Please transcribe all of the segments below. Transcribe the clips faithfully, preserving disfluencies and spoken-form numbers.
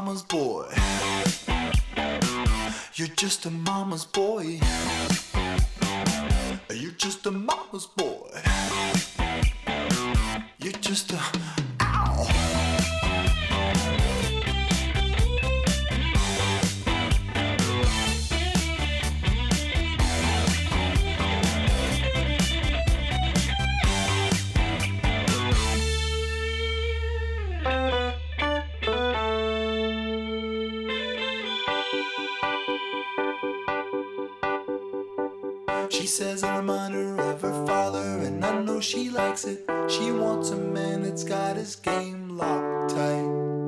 mama's boy. You're just a mama's boy. You're just a mama's boy. You're just a ow. She says I remind her of her father, and I know she likes it. She wants a man that's got his game locked tight.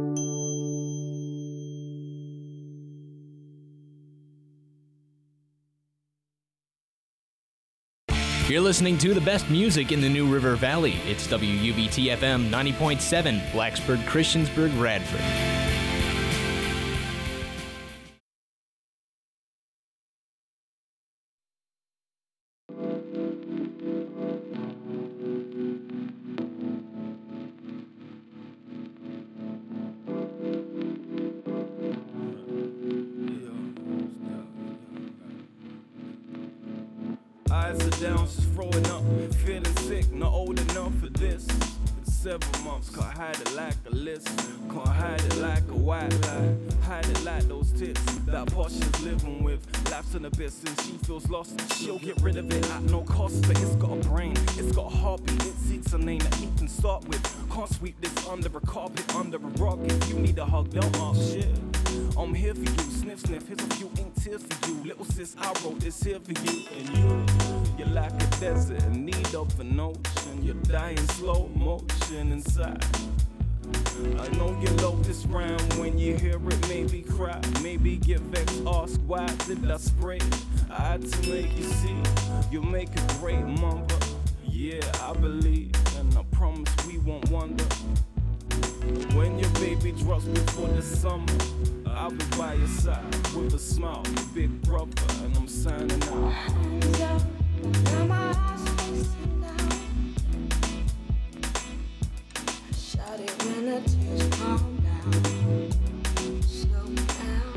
You're listening to the best music in the New River Valley. It's W U B T F M ninety point seven, Blacksburg, Christiansburg, Radford. Eyes are down, just throwing up, feeling sick, not old enough for this. Several months, can't hide it like a list, can't hide it like a white lie, hide it like those tits that Posh is living with. Life's an abyss and she feels lost, she'll get rid of it at no cost. But it's got a brain, it's got a heartbeat, it seeks a name that he can start with. Can't sweep this under a carpet, under a rug. If you need a hug, don't ask shit. I'm here for you, sniff sniff, here's a few ink tears for you. Little sis, I wrote this here for you. And you, you're like a desert in need of an ocean. You're dying slow motion inside. I know you love this round. When you hear it, maybe cry, maybe get vexed, ask why did I spray it? I had to make you see, you'll make a great mother. Yeah, I believe, and I promise we won't wonder. When your baby drops before the summer, I'll be by your side with a smile, big brother, and I'm signing out. Hands up, now my eyes facing down. I shut it when the tears calm down. Slow down.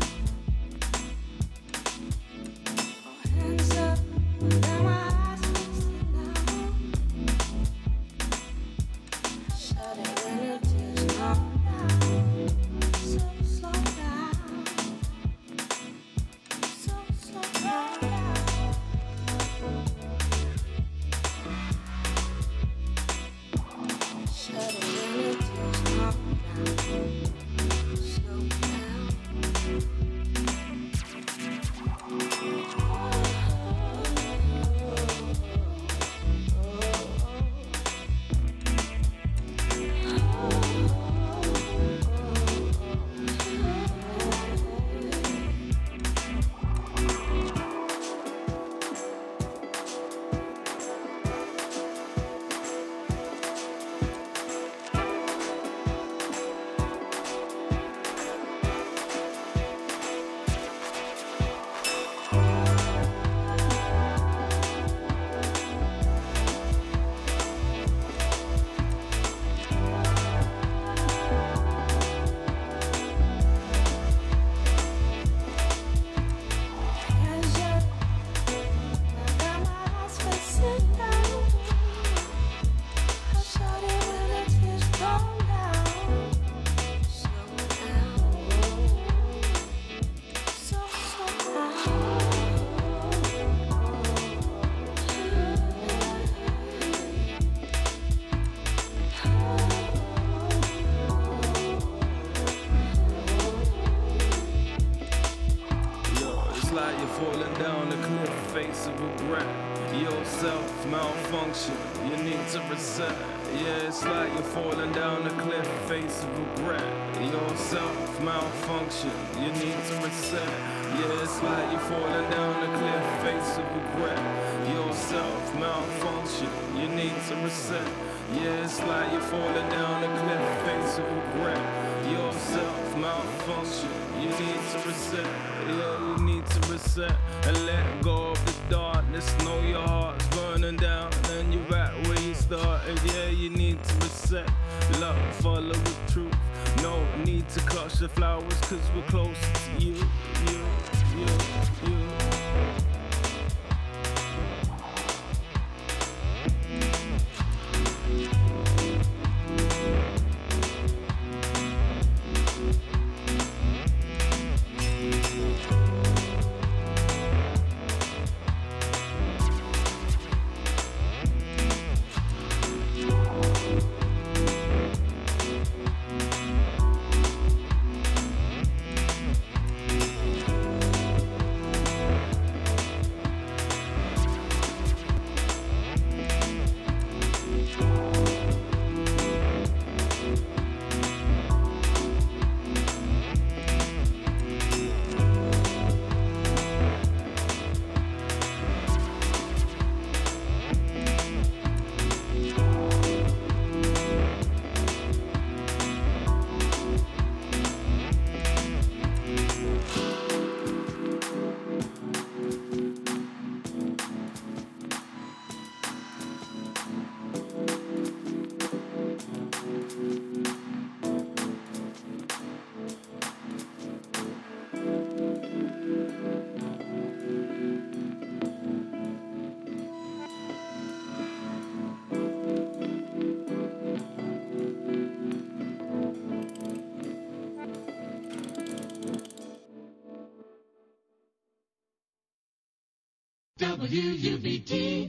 Oh, hands up, now my eyes facing down. I shut it when the tears calm down. So slow down. So slow down. Shut it when the tears calm down. Slow down. Hands up, now my eyes facing down. I shut it when the tears calm down. Slow down. So slow Yo, it's like you're falling down the cliff face of regret. Your self malfunction, you need to reset. Yeah, it's like you're falling down the cliff face of regret. Your self malfunction, you need to reset. Yeah, it's like you're falling down the cliff face of regret. Your self malfunction, you need to reset. Yeah, it's like you're falling down the cliff face of regret. Your self malfunction, you need to reset. Yeah, you need to reset and let go of the darkness. Know your heart's burning down and you're right where you started. Yeah, you need to reset. Love, follow the truth. No need to clutch the flowers, cause we're close to you, you, you, you. W U B T.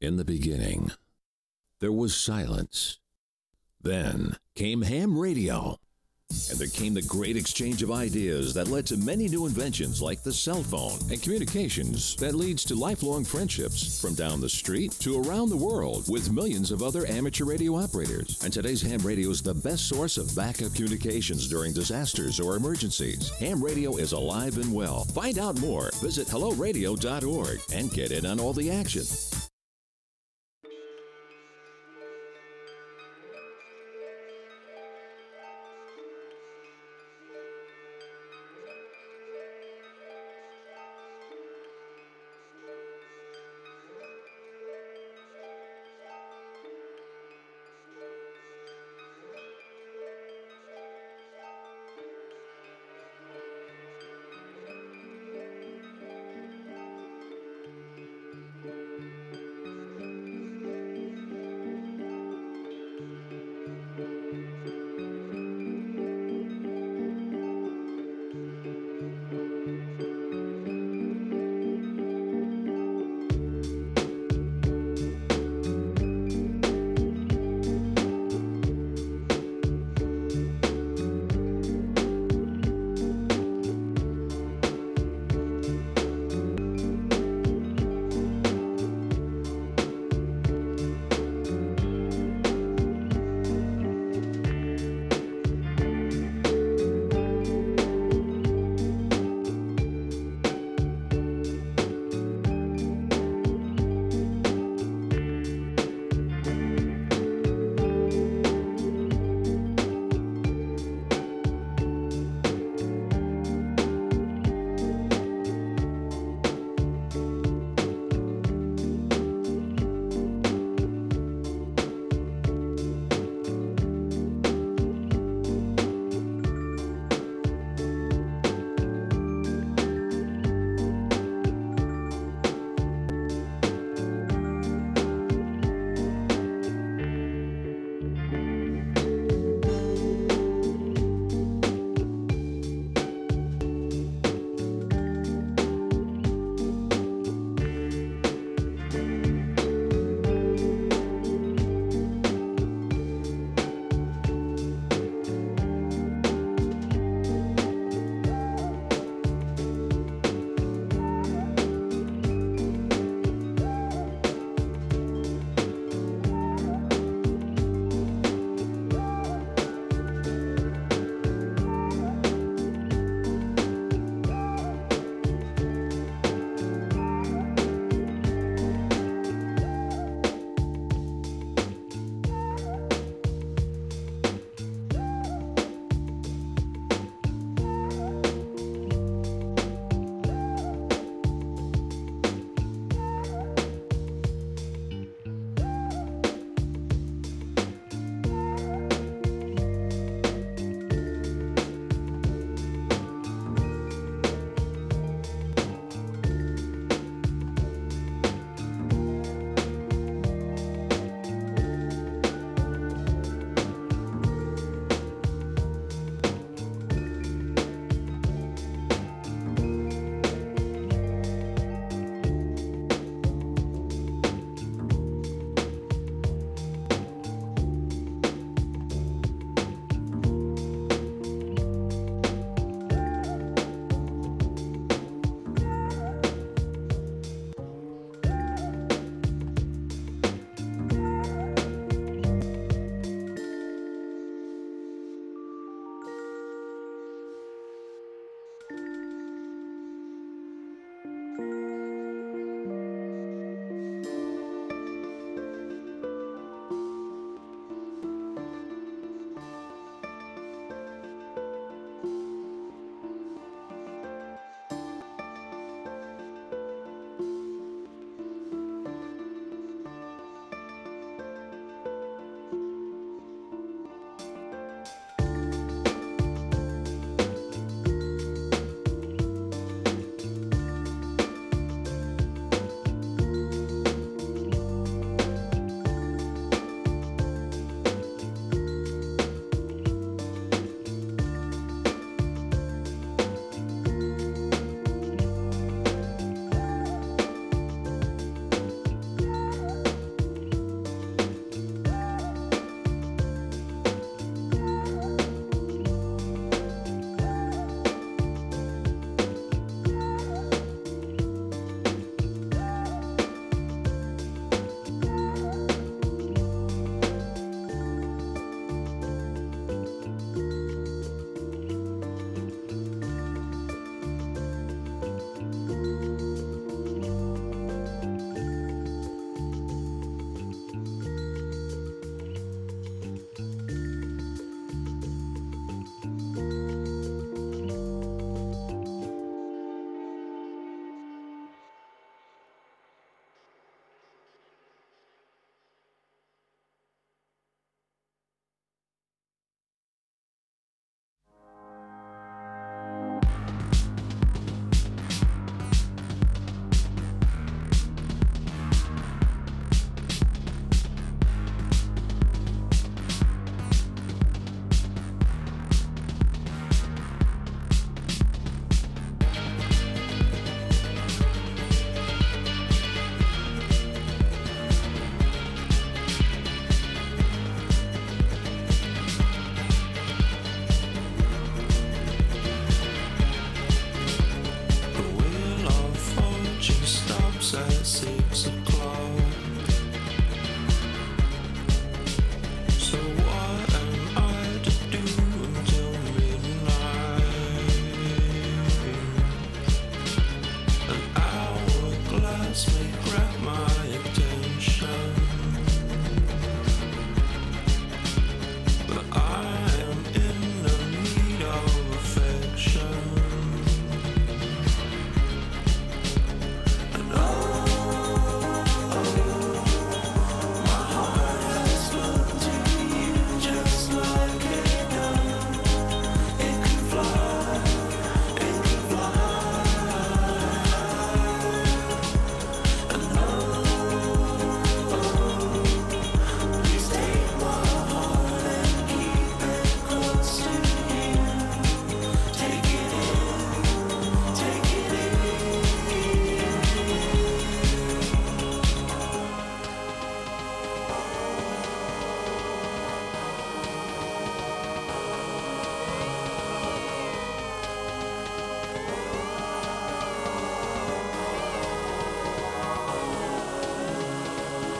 In the beginning, there was silence. Then came ham radio. And there came the great exchange of ideas that led to many new inventions like the cell phone and communications that leads to lifelong friendships from down the street to around the world with millions of other amateur radio operators. And today's ham radio is the best source of backup communications during disasters or emergencies. Ham radio is alive and well. Find out more. Visit hello radio dot org and get in on all the action.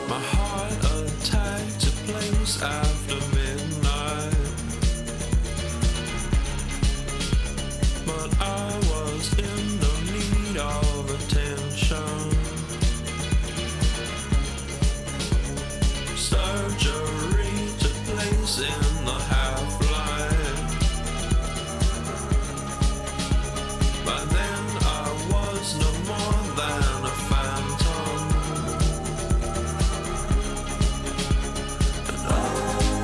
My heart attacked a place after midnight, but I was in no need of attention. Surgery took place in the half-light. By then I was no more than a phantom. And oh,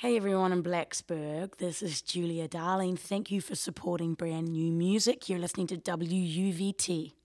Hey everyone in Blacksburg, this is Julia Darling. Thank you for supporting brand new music. You're listening to W U V T.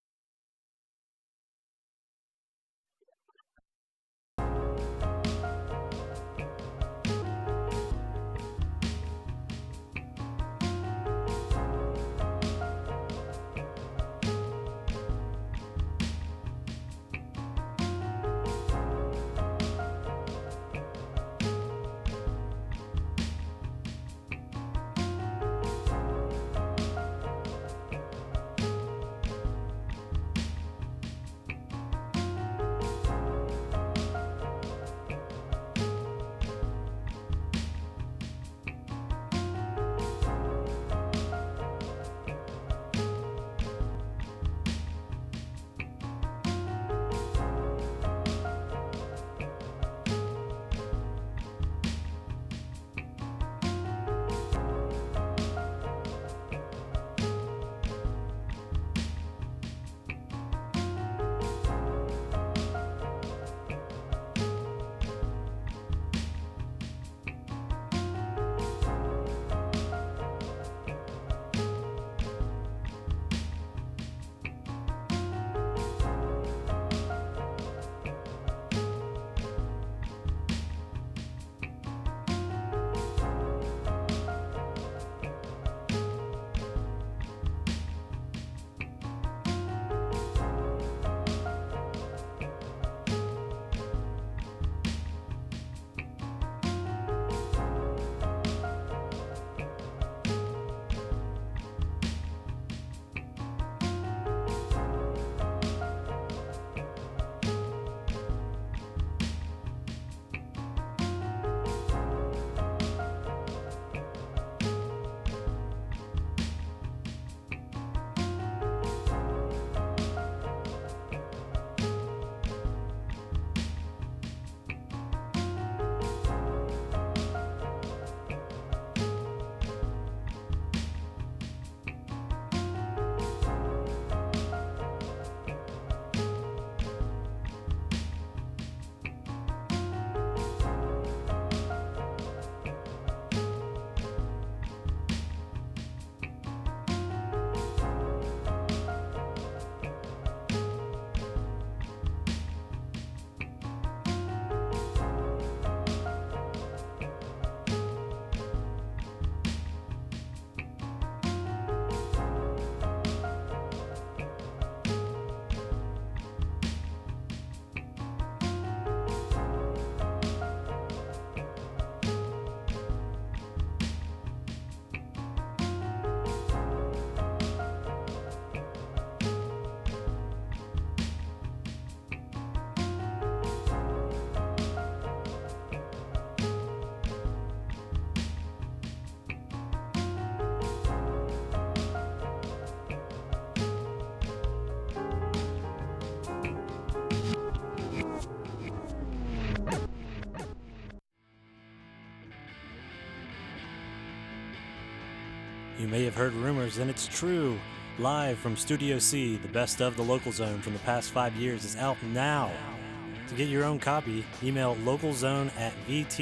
You may have heard rumors, and it's true. Live from Studio C, the best of the Local Zone from the past five years is out now. To get your own copy, email localzone at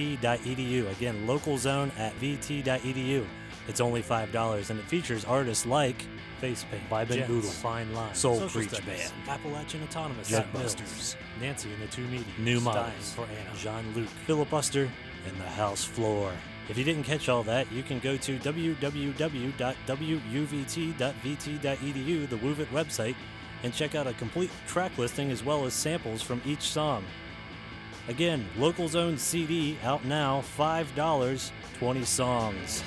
vt.edu. Again, localzone at vt.edu. It's only five dollars, and it features artists like Facepaint, Vibe and Boodle, Fine Line, Soul Creature Band, Appalachian Autonomous, Busters, Nancy and the Two Meaties, New Models for Anna, Jean-Luc, Filibuster, and The House Floor. If you didn't catch all that, you can go to w w w dot w u v t dot v t dot e d u, the WUVIT website, and check out a complete track listing as well as samples from each song. Again, Local Zone C D out now, five dollars, twenty songs.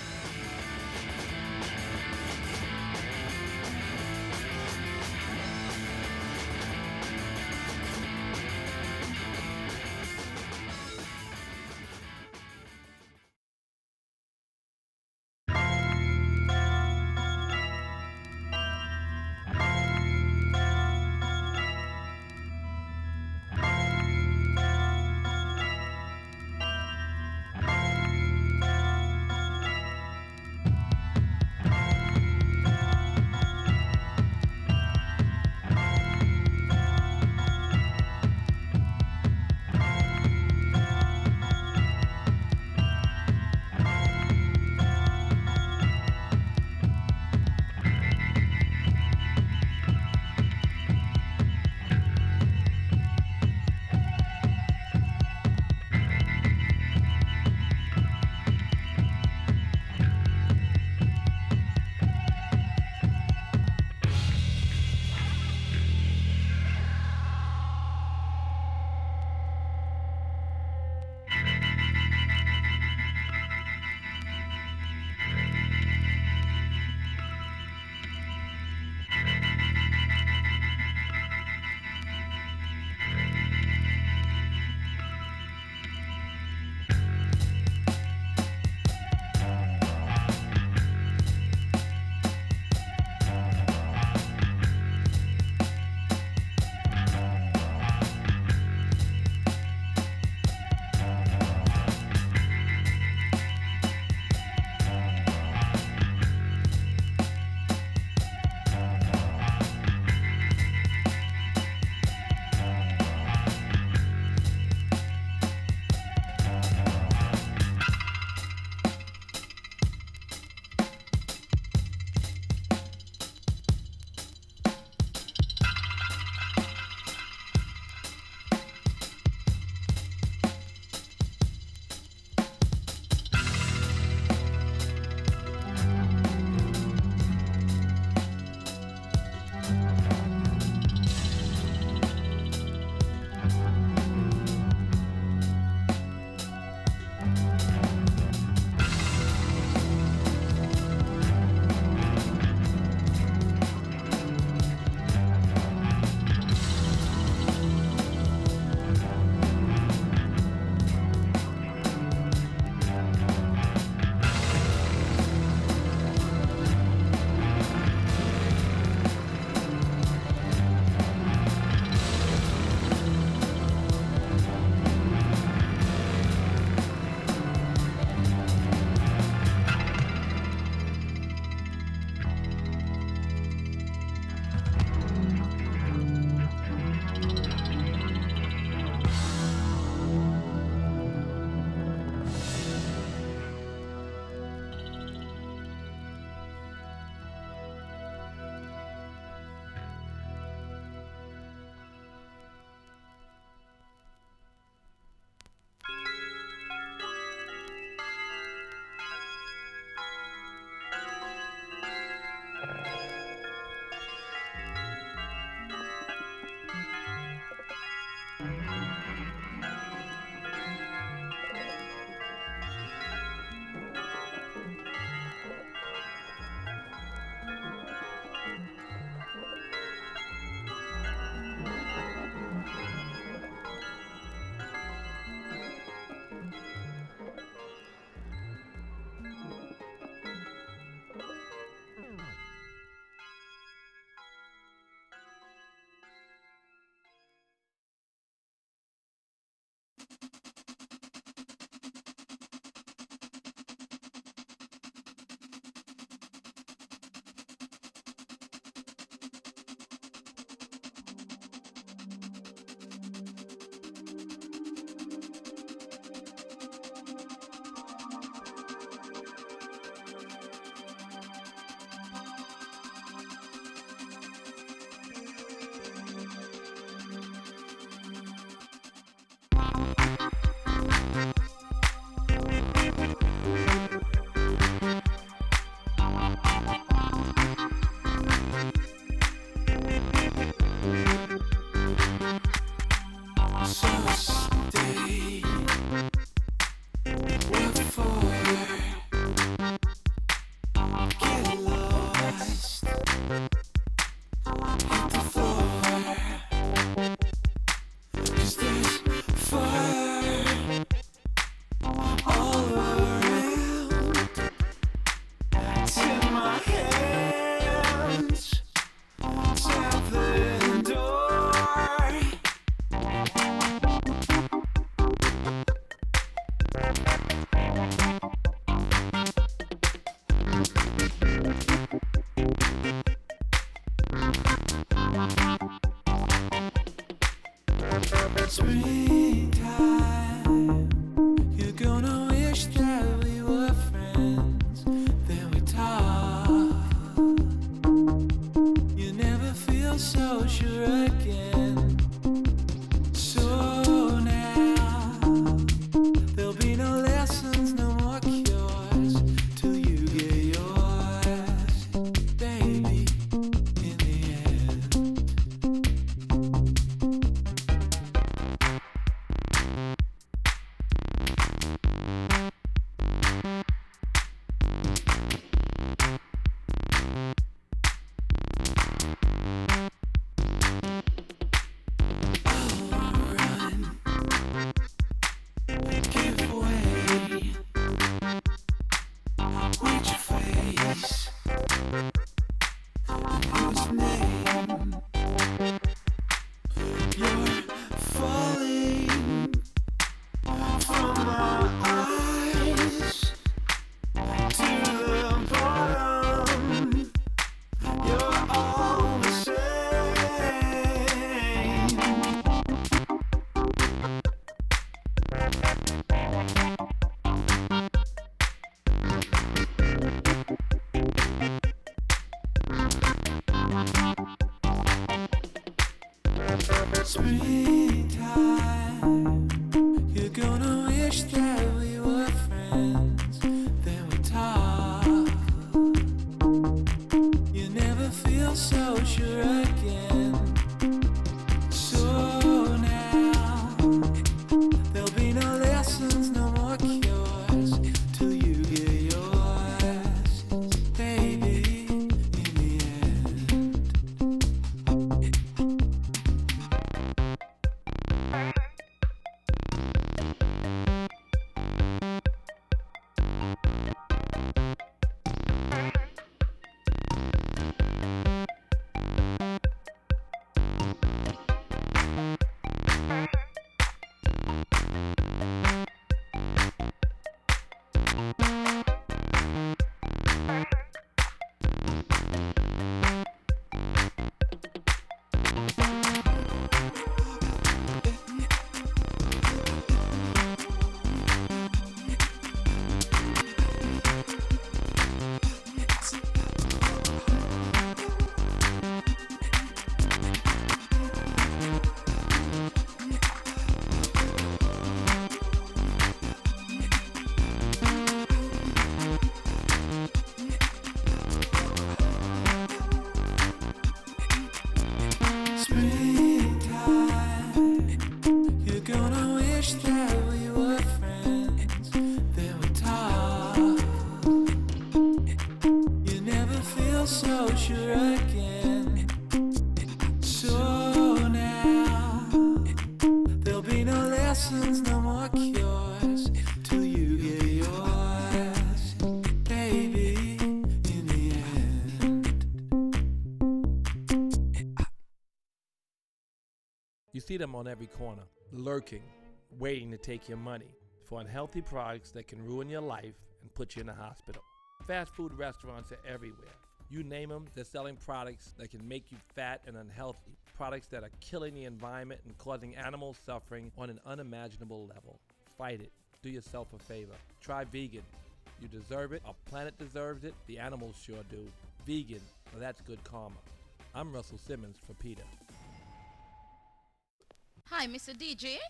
You see them on every corner, lurking, waiting to take your money for unhealthy products that can ruin your life and put you in the hospital. Fast food restaurants are everywhere. You name them, they're selling products that can make you fat and unhealthy, products that are killing the environment and causing animal suffering on an unimaginable level. Fight it. Do yourself a favor. Try vegan. You deserve it. Our planet deserves it. The animals sure do. Vegan. Well, that's good karma. I'm Russell Simmons for PETA. Hi, Mister D J.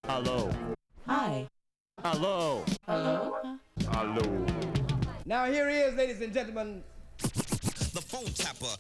Hello. Hi. Hello. Hello. Hello. Now here he is, ladies and gentlemen. The phone tapper.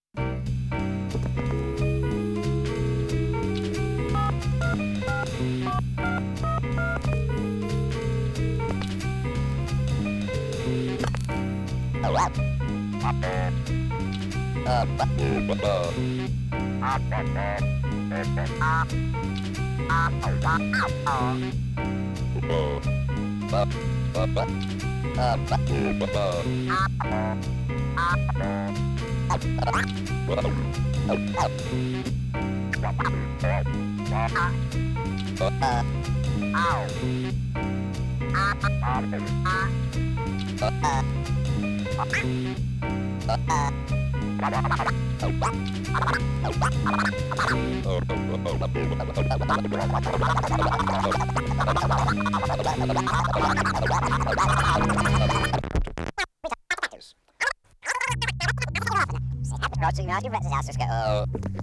Crossing out your disaster scale.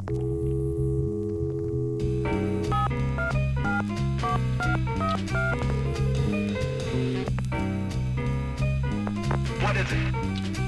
What is it?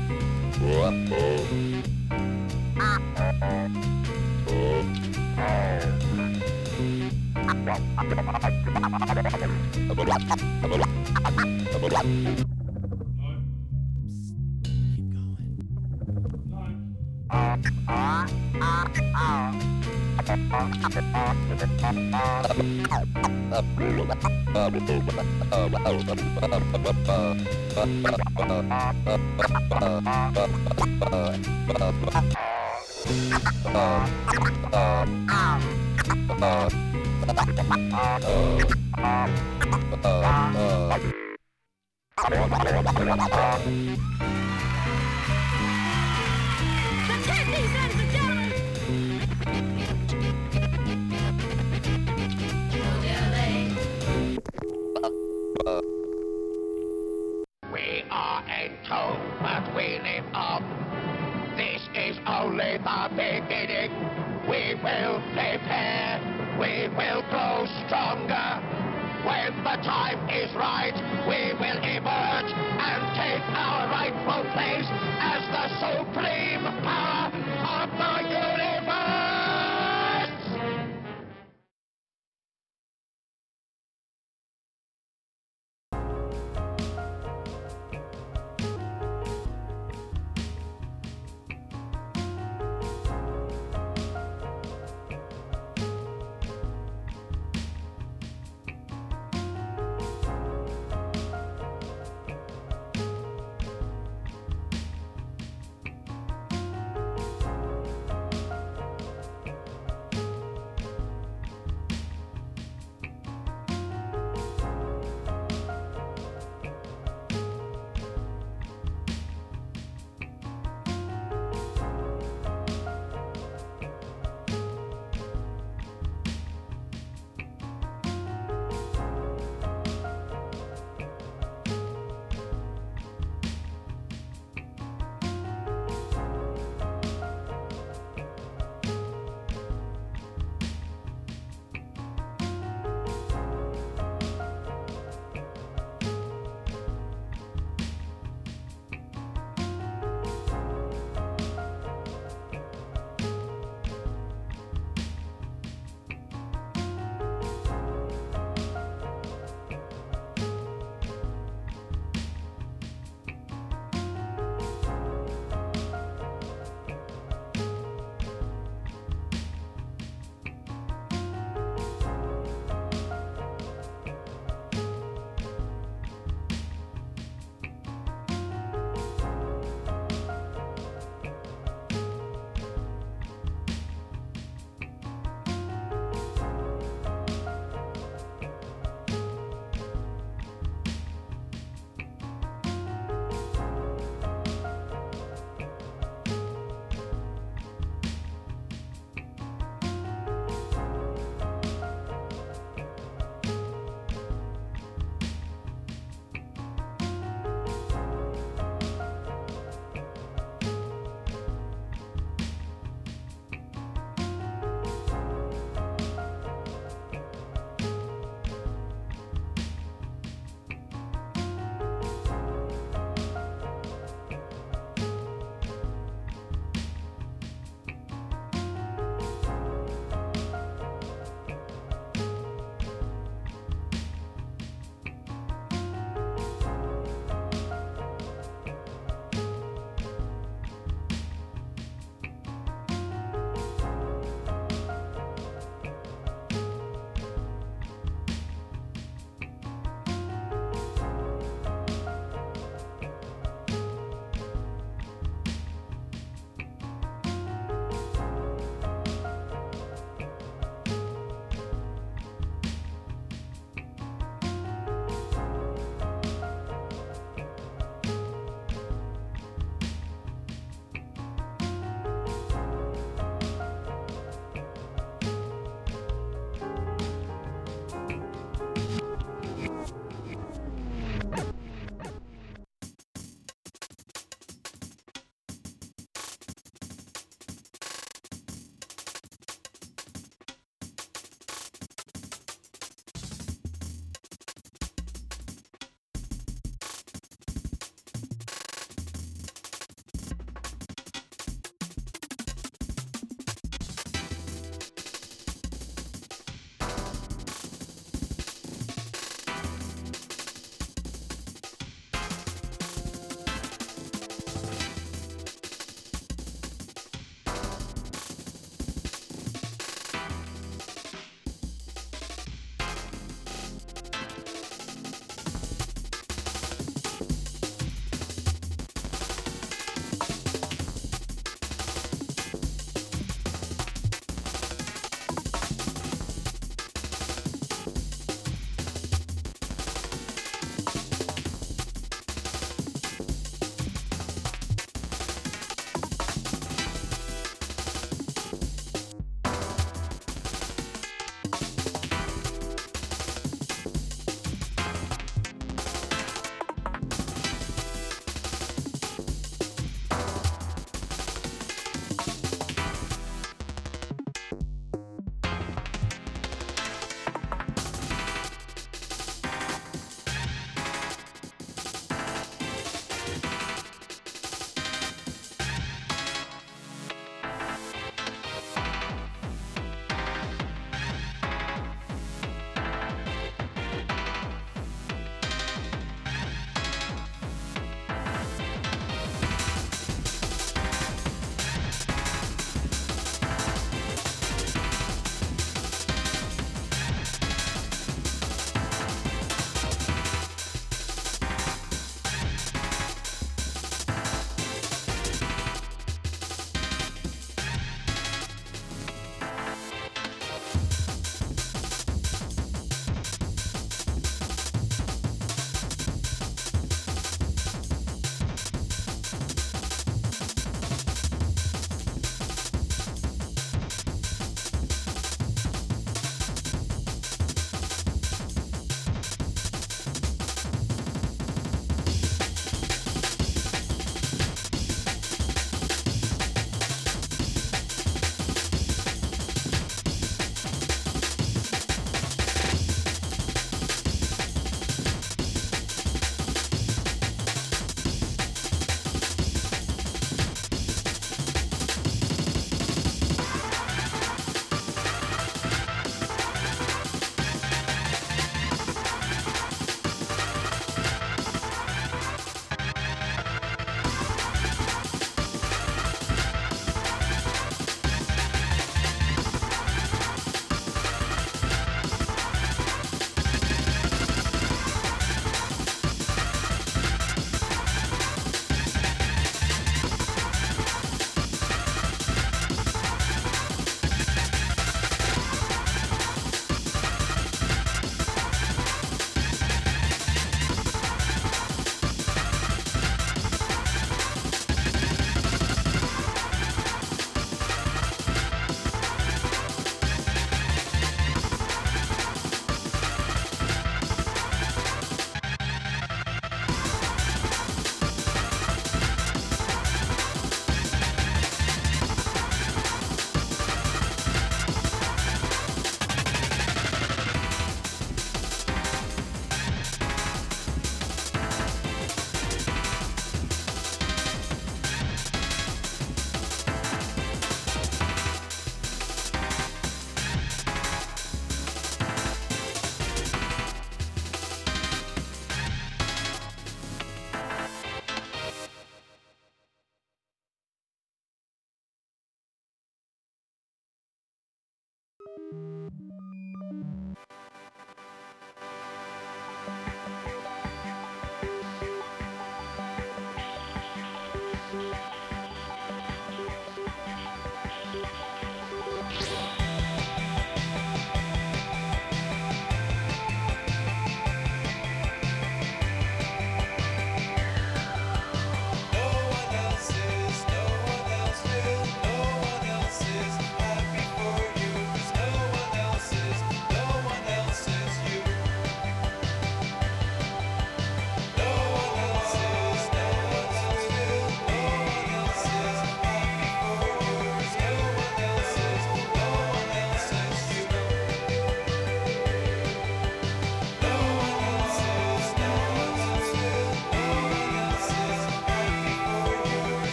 We are in tune, but we live up. This is only the beginning. We will prepare. We will grow stronger. When the time is right, we will emerge and take our rightful place as the supreme power of the universe.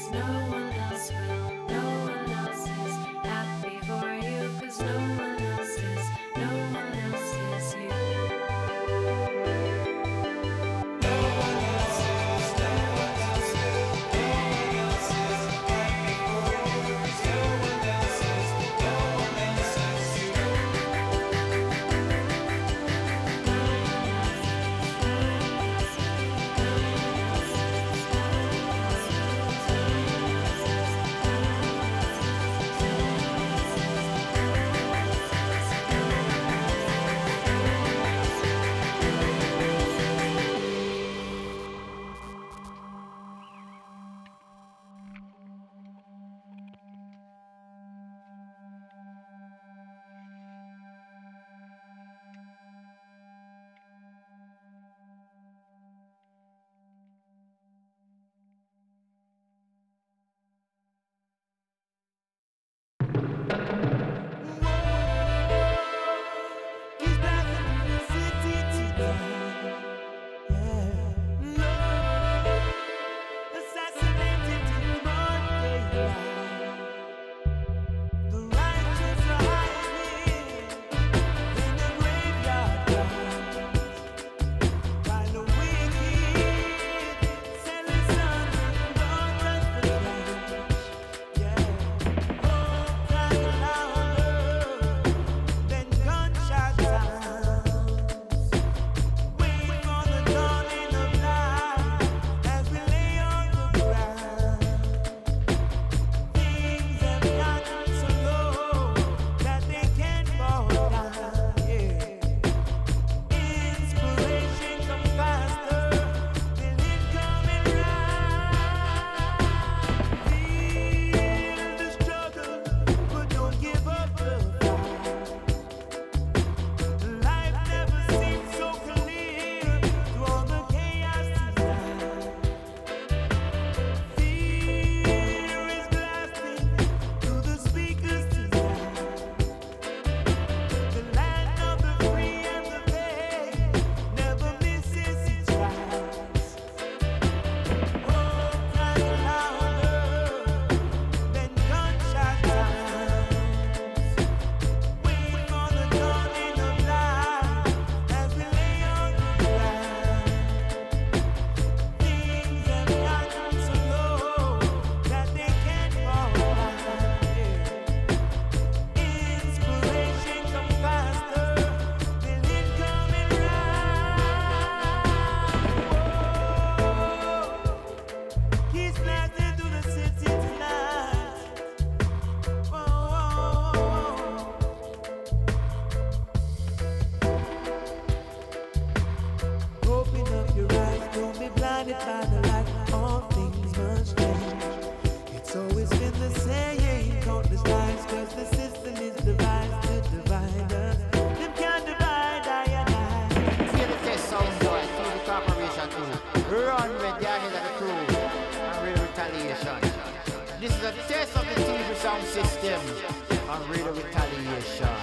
This is a test of the T V sound system and real retaliation.